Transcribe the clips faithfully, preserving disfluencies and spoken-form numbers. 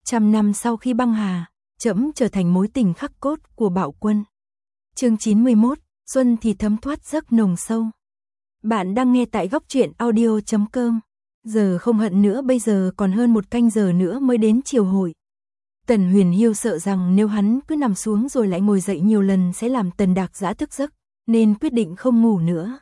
Trăm năm sau khi băng hà, trẫm trở thành mối tình khắc cốt của Bạo Quân. Chương chín mươi mốt, xuân thì thấm thoát giấc nồng sâu. Bạn đang nghe tại góc truyện audio chấm com. Giờ không hận nữa, bây giờ còn hơn một canh giờ nữa mới đến chiều hội. Tần Huyền Hiêu sợ rằng nếu hắn cứ nằm xuống rồi lại ngồi dậy nhiều lần sẽ làm Tần Đạc Giã thức giấc, nên quyết định không ngủ nữa.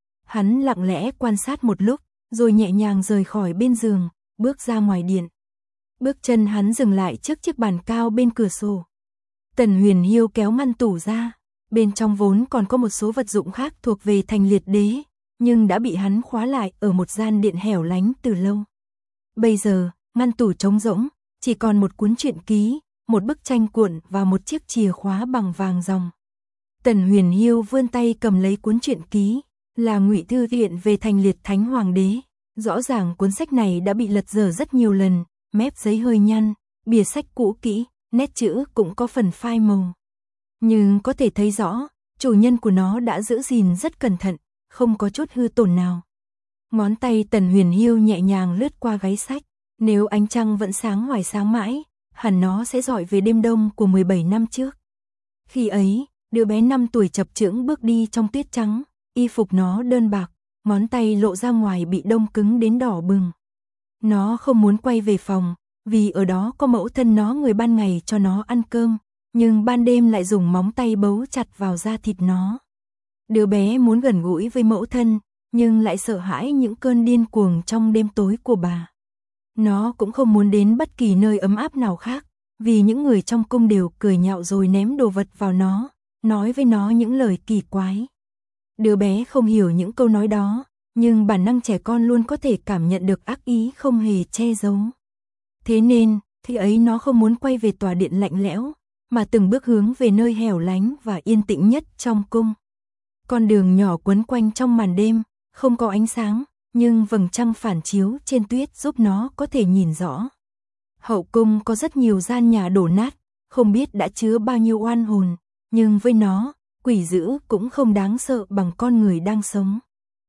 Hắn lặng lẽ quan sát một lúc, rồi nhẹ nhàng rời khỏi bên giường, bước ra ngoài điện. Bước chân hắn dừng lại trước chiếc bàn cao bên cửa sổ. Tần Huyền Hiêu kéo ngăn tủ ra, bên trong vốn còn có một số vật dụng khác thuộc về Thành Liệt Đế, nhưng đã bị hắn khóa lại ở một gian điện hẻo lánh từ lâu. Bây giờ, ngăn tủ trống rỗng, chỉ còn một cuốn truyện ký, một bức tranh cuộn và một chiếc chìa khóa bằng vàng ròng. Tần Huyền Hiêu vươn tay cầm lấy cuốn truyện ký, là ngụy thư viện về Thành Liệt Thánh Hoàng Đế. Rõ ràng cuốn sách này đã bị lật dở rất nhiều lần, mép giấy hơi nhăn, bìa sách cũ kỹ, nét chữ cũng có phần phai màu. Nhưng có thể thấy rõ, chủ nhân của nó đã giữ gìn rất cẩn thận, không có chút hư tổn nào. Ngón tay Tần Huyền Hiêu nhẹ nhàng lướt qua gáy sách, nếu ánh trăng vẫn sáng hoài sáng mãi, hẳn nó sẽ dọi về đêm đông của mười bảy năm trước. Khi ấy, đứa bé năm tuổi chập chững bước đi trong tuyết trắng, y phục nó đơn bạc, ngón tay lộ ra ngoài bị đông cứng đến đỏ bừng. Nó không muốn quay về phòng, vì ở đó có mẫu thân nó người ban ngày cho nó ăn cơm, nhưng ban đêm lại dùng móng tay bấu chặt vào da thịt nó. Đứa bé muốn gần gũi với mẫu thân, nhưng lại sợ hãi những cơn điên cuồng trong đêm tối của bà. Nó cũng không muốn đến bất kỳ nơi ấm áp nào khác, vì những người trong cung đều cười nhạo rồi ném đồ vật vào nó, nói với nó những lời kỳ quái. Đứa bé không hiểu những câu nói đó, nhưng bản năng trẻ con luôn có thể cảm nhận được ác ý không hề che giấu. Thế nên, khi ấy nó không muốn quay về tòa điện lạnh lẽo, mà từng bước hướng về nơi hẻo lánh và yên tĩnh nhất trong cung. Con đường nhỏ quấn quanh trong màn đêm, không có ánh sáng, nhưng vầng trăng phản chiếu trên tuyết giúp nó có thể nhìn rõ. Hậu cung có rất nhiều gian nhà đổ nát, không biết đã chứa bao nhiêu oan hồn, nhưng với nó, quỷ dữ cũng không đáng sợ bằng con người đang sống.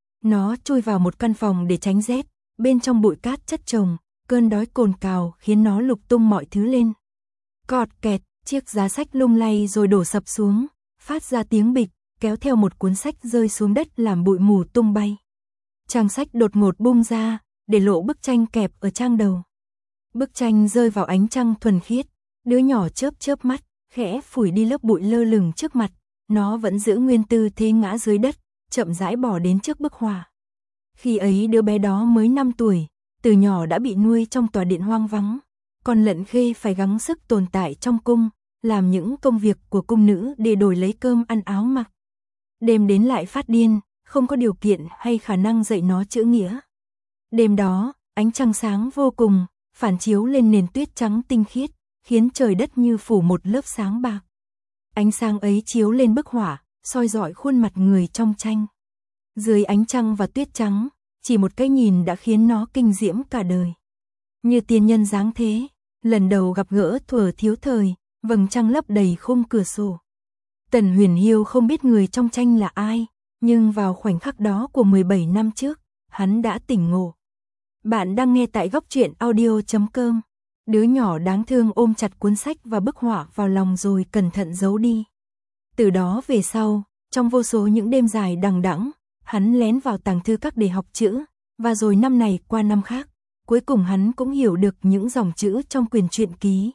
Nó chui vào một căn phòng để tránh rét, bên trong bụi cát chất chồng, cơn đói cồn cào khiến nó lục tung mọi thứ lên. Cọt kẹt, chiếc giá sách lung lay rồi đổ sập xuống, phát ra tiếng bịch, kéo theo một cuốn sách rơi xuống đất làm bụi mù tung bay. Trang sách đột ngột bung ra, để lộ bức tranh kẹp ở trang đầu. Bức tranh rơi vào ánh trăng thuần khiết, đứa nhỏ chớp chớp mắt, khẽ phủi đi lớp bụi lơ lửng trước mặt, nó vẫn giữ nguyên tư thế ngã dưới đất, chậm rãi bỏ đến trước bức họa. Khi ấy đứa bé đó mới năm tuổi, từ nhỏ đã bị nuôi trong tòa điện hoang vắng, còn Lận Khê phải gắng sức tồn tại trong cung, làm những công việc của cung nữ để đổi lấy cơm ăn áo mặc. Đêm đến lại phát điên, không có điều kiện hay khả năng dạy nó chữ nghĩa. Đêm đó, ánh trăng sáng vô cùng, phản chiếu lên nền tuyết trắng tinh khiết, khiến trời đất như phủ một lớp sáng bạc. Ánh sáng ấy chiếu lên bức họa, soi rọi khuôn mặt người trong tranh. Dưới ánh trăng và tuyết trắng, chỉ một cái nhìn đã khiến nó kinh diễm cả đời. Như tiên nhân dáng thế, lần đầu gặp gỡ thuở thiếu thời, vầng trăng lấp đầy khung cửa sổ. Tần Huyền Hiêu không biết người trong tranh là ai, nhưng vào khoảnh khắc đó của mười bảy năm trước, hắn đã tỉnh ngộ. Bạn đang nghe tại góc truyện audio chấm com. Đứa nhỏ đáng thương ôm chặt cuốn sách và bức họa vào lòng rồi cẩn thận giấu đi. Từ đó về sau, trong vô số những đêm dài đằng đẵng, hắn lén vào tàng thư các để học chữ, và rồi năm này qua năm khác, cuối cùng hắn cũng hiểu được những dòng chữ trong quyển truyện ký.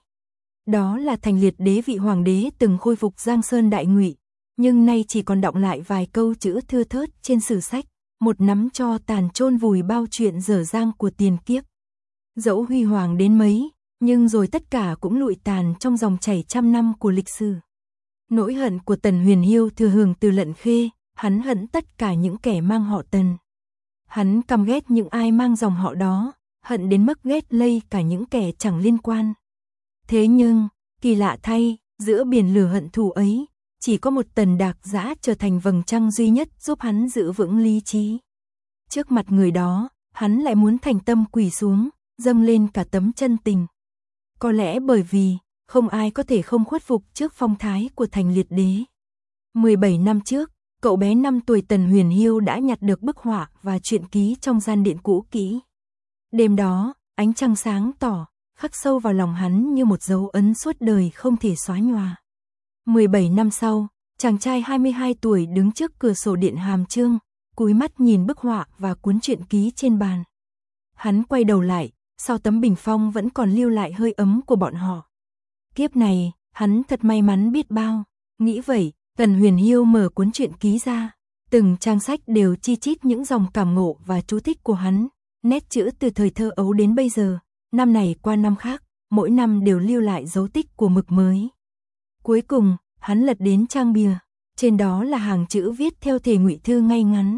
Đó là Thành Liệt Đế vị hoàng đế từng khôi phục Giang Sơn đại ngụy, nhưng nay chỉ còn đọng lại vài câu chữ thưa thớt trên sử sách, một nắm tro tàn chôn vùi bao chuyện dở dang của tiền kiếp. Dẫu huy hoàng đến mấy, nhưng rồi tất cả cũng lụi tàn trong dòng chảy trăm năm của lịch sử. Nỗi hận của Tần Huyền Hiêu thừa hưởng từ Lận Khê, hắn hận tất cả những kẻ mang họ Tần. Hắn căm ghét những ai mang dòng họ đó, hận đến mức ghét lây cả những kẻ chẳng liên quan. Thế nhưng, kỳ lạ thay, giữa biển lửa hận thù ấy, chỉ có một Tần Đạc Giã trở thành vầng trăng duy nhất giúp hắn giữ vững lý trí. Trước mặt người đó, hắn lại muốn thành tâm quỳ xuống, dâng lên cả tấm chân tình. Có lẽ bởi vì, không ai có thể không khuất phục trước phong thái của Thành Liệt Đế. mười bảy năm trước, cậu bé năm tuổi Tần Huyền Hiêu đã nhặt được bức họa và truyện ký trong gian điện cũ kỹ. Đêm đó, ánh trăng sáng tỏ, khắc sâu vào lòng hắn như một dấu ấn suốt đời không thể xóa nhòa. mười bảy năm sau, chàng trai hai mươi hai tuổi đứng trước cửa sổ điện Hàm Chương, cúi mắt nhìn bức họa và cuốn truyện ký trên bàn. Hắn quay đầu lại, sau tấm bình phong vẫn còn lưu lại hơi ấm của bọn họ. Kiếp này, hắn thật may mắn biết bao. Nghĩ vậy, Tần Huyền Hiêu mở cuốn truyện ký ra. Từng trang sách đều chi chít những dòng cảm ngộ và chú thích của hắn. Nét chữ từ thời thơ ấu đến bây giờ, năm này qua năm khác, mỗi năm đều lưu lại dấu tích của mực mới. Cuối cùng, hắn lật đến trang bìa. Trên đó là hàng chữ viết theo thể ngụy thư ngay ngắn.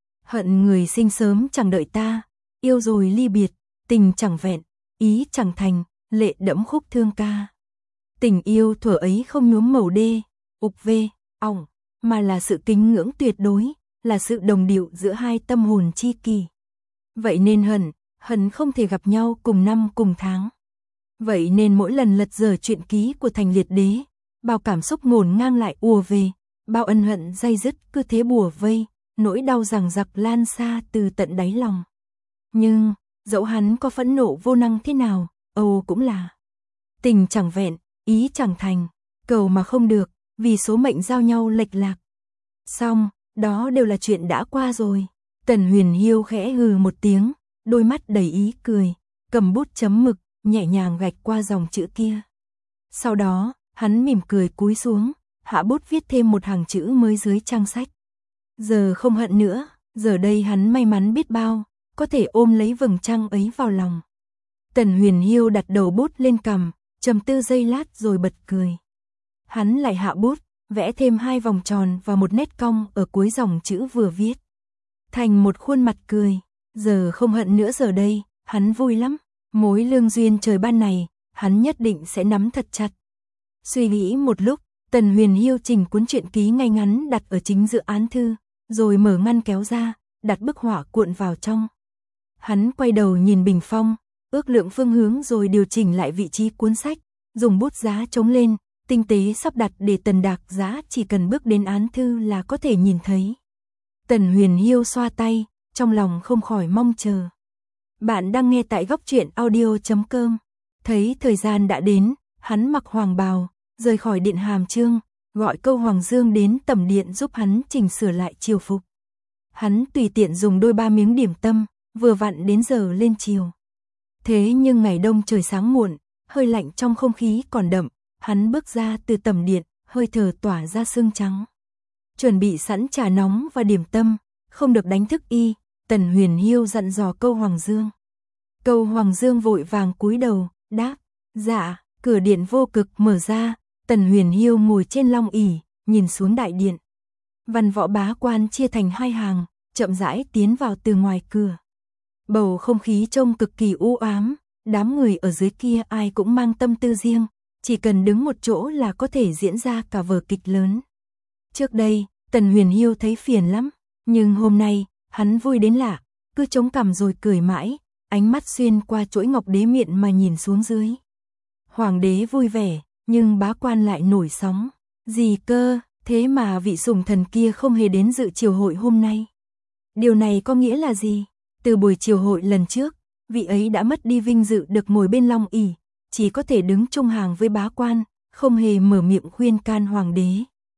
Hận người sinh sớm chẳng đợi ta, yêu rồi ly biệt, tình chẳng vẹn, ý chẳng thành, lệ đẫm khúc thương ca. Tình yêu thuở ấy không nhuốm màu đê, ục vê, ỏng, mà là sự kính ngưỡng tuyệt đối, là sự đồng điệu giữa hai tâm hồn chi kỳ. Vậy nên hận, hận không thể gặp nhau cùng năm cùng tháng. Vậy nên mỗi lần lật dở truyện ký của Thành Liệt Đế, bao cảm xúc ngổn ngang lại ùa về, bao ân hận day dứt cứ thế bùa vây, nỗi đau rằng giặc lan xa từ tận đáy lòng. Nhưng, dẫu hắn có phẫn nộ vô năng thế nào, âu cũng là tình chẳng vẹn, ý chẳng thành, cầu mà không được, vì số mệnh giao nhau lệch lạc. Xong, đó đều là chuyện đã qua rồi. Tần Huyền Hiêu khẽ hừ một tiếng, đôi mắt đầy ý cười, cầm bút chấm mực, nhẹ nhàng gạch qua dòng chữ kia. Sau đó, hắn mỉm cười cúi xuống, hạ bút viết thêm một hàng chữ mới dưới trang sách. Giờ không hận nữa, giờ đây hắn may mắn biết bao, có thể ôm lấy vầng trăng ấy vào lòng. Tần Huyền Hiêu đặt đầu bút lên cằm, trầm tư giây lát rồi bật cười. Hắn lại hạ bút, vẽ thêm hai vòng tròn và một nét cong ở cuối dòng chữ vừa viết. Thành một khuôn mặt cười, giờ không hận nữa giờ đây, hắn vui lắm. Mối lương duyên trời ban này, hắn nhất định sẽ nắm thật chặt. Suy nghĩ một lúc, Tần Huyền Hiêu chỉnh cuốn truyện ký ngay ngắn đặt ở chính giữa án thư, rồi mở ngăn kéo ra, đặt bức họa cuộn vào trong. Hắn quay đầu nhìn bình phong, ước lượng phương hướng rồi điều chỉnh lại vị trí cuốn sách, dùng bút giá chống lên, tinh tế sắp đặt để Tần Đạc Giá chỉ cần bước đến án thư là có thể nhìn thấy. Tần Huyền Hiêu xoa tay, trong lòng không khỏi mong chờ. Bạn đang nghe tại góc truyện audio chấm com. Thấy thời gian đã đến, hắn mặc hoàng bào, rời khỏi điện Hàm Chương, gọi Câu Hoàng Dương đến tẩm điện giúp hắn chỉnh sửa lại triều phục. Hắn tùy tiện dùng đôi ba miếng điểm tâm, vừa vặn đến giờ lên chiều. Thế nhưng ngày đông trời sáng muộn, hơi lạnh trong không khí còn đậm, hắn bước ra từ tẩm điện, hơi thở tỏa ra sương trắng. Chuẩn bị sẵn trà nóng và điểm tâm, không được đánh thức y, Tần Huyền Hiêu dặn dò Câu Hoàng Dương. Câu Hoàng Dương vội vàng cúi đầu, đáp, dạ. Cửa điện vô cực mở ra, Tần Huyền Hiêu ngồi trên long ỷ, nhìn xuống đại điện. Văn võ bá quan chia thành hai hàng, chậm rãi tiến vào từ ngoài cửa. Bầu không khí trông cực kỳ u ám, đám người ở dưới kia ai cũng mang tâm tư riêng, chỉ cần đứng một chỗ là có thể diễn ra cả vở kịch lớn. Trước đây, Tần Huyền Hiêu thấy phiền lắm, nhưng hôm nay, hắn vui đến lạ, cứ chống cằm rồi cười mãi, ánh mắt xuyên qua chuỗi ngọc đế miệng mà nhìn xuống dưới. Hoàng đế vui vẻ, nhưng bá quan lại nổi sóng. Gì cơ, thế mà vị sủng thần kia không hề đến dự triều hội hôm nay. Điều này có nghĩa là gì? Từ buổi triều hội lần trước, vị ấy đã mất đi vinh dự được ngồi bên long ỷ, chỉ có thể đứng chung hàng với bá quan, không hề mở miệng khuyên can hoàng đế.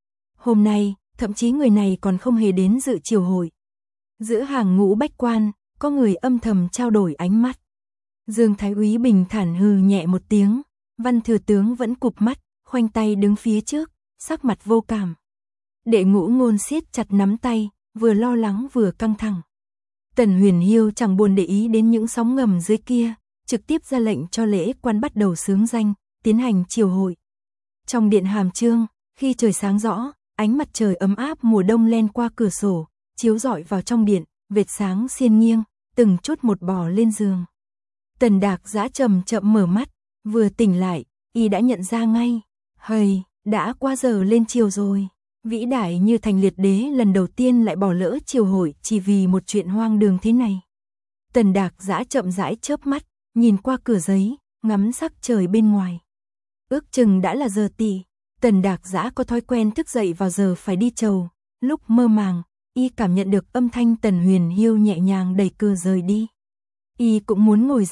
Hôm nay, thậm chí người này còn không hề đến dự triều hội. Giữa hàng ngũ bách quan, có người âm thầm trao đổi ánh mắt. Dương Thái Úy bình thản hừ nhẹ một tiếng, Văn Thừa Tướng vẫn cụp mắt, khoanh tay đứng phía trước, sắc mặt vô cảm. Đệ Ngũ Ngôn siết chặt nắm tay, vừa lo lắng vừa căng thẳng. Tần Huyền Hiêu chẳng buồn để ý đến những sóng ngầm dưới kia, trực tiếp ra lệnh cho lễ quan bắt đầu xướng danh, tiến hành triều hội. Trong điện Hàm Chương, khi trời sáng rõ, ánh mặt trời ấm áp mùa đông len qua cửa sổ, chiếu rọi vào trong điện, vệt sáng xiên nghiêng, từng chút một bò lên giường. Tần Đạc Giá chậm chậm mở mắt, vừa tỉnh lại, y đã nhận ra ngay, hây, đã qua giờ lên chiều rồi. Vĩ đại như Thành Liệt Đế lần đầu tiên lại bỏ lỡ triều hội chỉ vì một chuyện hoang đường thế này. Tần Đạc Giá chậm rãi chớp mắt, nhìn qua cửa giấy, ngắm sắc trời bên ngoài. Ước chừng đã là giờ tỵ. Tần Đạc Giá có thói quen thức dậy vào giờ phải đi chầu. Lúc mơ màng, y cảm nhận được âm thanh Tần Huyền Hiêu nhẹ nhàng đẩy cửa rời đi. Y cũng muốn ngồi dậy,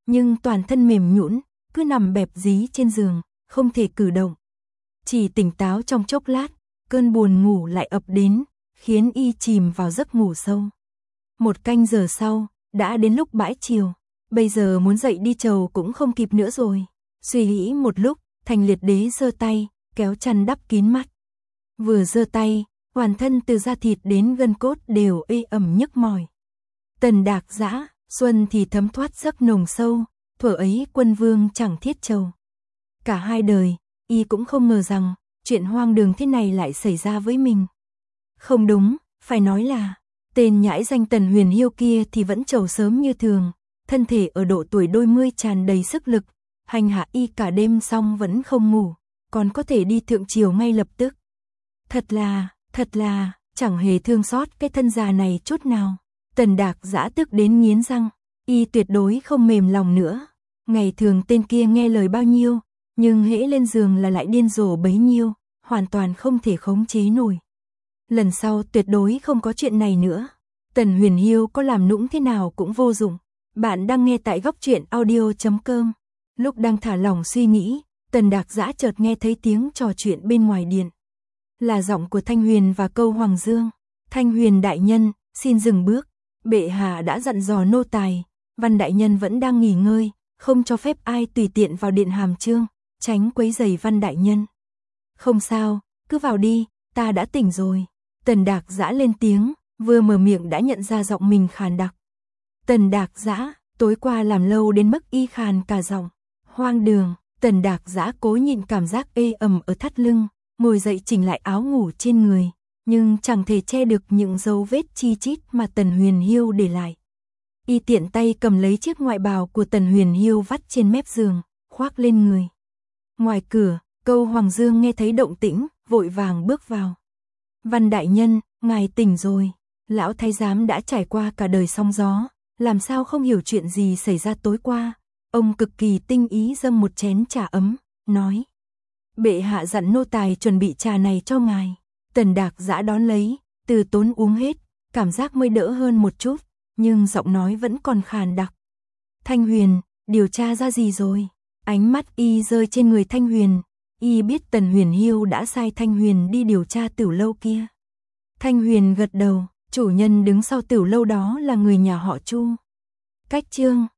nhưng toàn thân mềm nhũn, cứ nằm bẹp dí trên giường, không thể cử động. Chỉ tỉnh táo trong chốc lát, cơn buồn ngủ lại ập đến, khiến y chìm vào giấc ngủ sâu. Một canh giờ sau, đã đến lúc bãi chiều, bây giờ muốn dậy đi chầu cũng không kịp nữa rồi. Suy nghĩ một lúc, Thành Liệt Đế giơ tay, kéo chăn đắp kín mắt. Vừa giơ tay, toàn thân từ da thịt đến gân cốt đều ê ẩm nhức mỏi. Tần Đạc Dã, xuân thì thấm thoát giấc nồng sâu, thuở ấy quân vương chẳng thiết trầu. Cả hai đời, y cũng không ngờ rằng, chuyện hoang đường thế này lại xảy ra với mình. Không đúng, phải nói là, tên nhãi danh Tần Huyền Hiêu kia thì vẫn trầu sớm như thường, thân thể ở độ tuổi đôi mươi tràn đầy sức lực, hành hạ y cả đêm xong vẫn không ngủ, còn có thể đi thượng triều ngay lập tức. Thật là, thật là, chẳng hề thương xót cái thân già này chút nào. Tần Đạc Dã tức đến nghiến răng, y tuyệt đối không mềm lòng nữa. Ngày thường tên kia nghe lời bao nhiêu, nhưng hễ lên giường là lại điên rồ bấy nhiêu, hoàn toàn không thể khống chế nổi. Lần sau tuyệt đối không có chuyện này nữa. Tần Huyền Hiêu có làm nũng thế nào cũng vô dụng. Bạn đang nghe tại góc truyện audio chấm com. Lúc đang thả lỏng suy nghĩ, Tần Đạc Dã chợt nghe thấy tiếng trò chuyện bên ngoài điện. Là giọng của Thanh Huyền và Câu Hoàng Dương. Thanh Huyền đại nhân, xin dừng bước. Bệ hạ đã dặn dò nô tài, Văn đại nhân vẫn đang nghỉ ngơi, không cho phép ai tùy tiện vào điện hàm chương, tránh quấy rầy Văn đại nhân. Không sao, cứ vào đi, ta đã tỉnh rồi. Tần Đạc Dã lên tiếng, vừa mở miệng đã nhận ra giọng mình khàn đặc. Tần Đạc Dã, tối qua làm lâu đến mức y khàn cả giọng. Hoang đường, Tần Đạc Dã cố nhịn cảm giác ê ẩm ở thắt lưng, ngồi dậy chỉnh lại áo ngủ trên người, nhưng chẳng thể che được những dấu vết chi chít mà Tần Huyền Hiêu để lại. Y tiện tay cầm lấy chiếc ngoại bào của Tần Huyền Hiêu vắt trên mép giường, khoác lên người. Ngoài cửa, Câu Hoàng Dương nghe thấy động tĩnh, vội vàng bước vào. Văn đại nhân, ngài tỉnh rồi. Lão thái giám đã trải qua cả đời sóng gió, làm sao không hiểu chuyện gì xảy ra tối qua. Ông cực kỳ tinh ý dâng một chén trà ấm, nói: Bệ hạ dặn nô tài chuẩn bị trà này cho ngài. Tần Đạc Dã đón lấy, từ tốn uống hết, cảm giác mới đỡ hơn một chút, nhưng giọng nói vẫn còn khàn đặc. Thanh Huyền, điều tra ra gì rồi? Ánh mắt y rơi trên người Thanh Huyền, y biết Tần Huyền Hiêu đã sai Thanh Huyền đi điều tra tiểu lâu kia. Thanh Huyền gật đầu, chủ nhân đứng sau tiểu lâu đó là người nhà họ Chu. Cách chương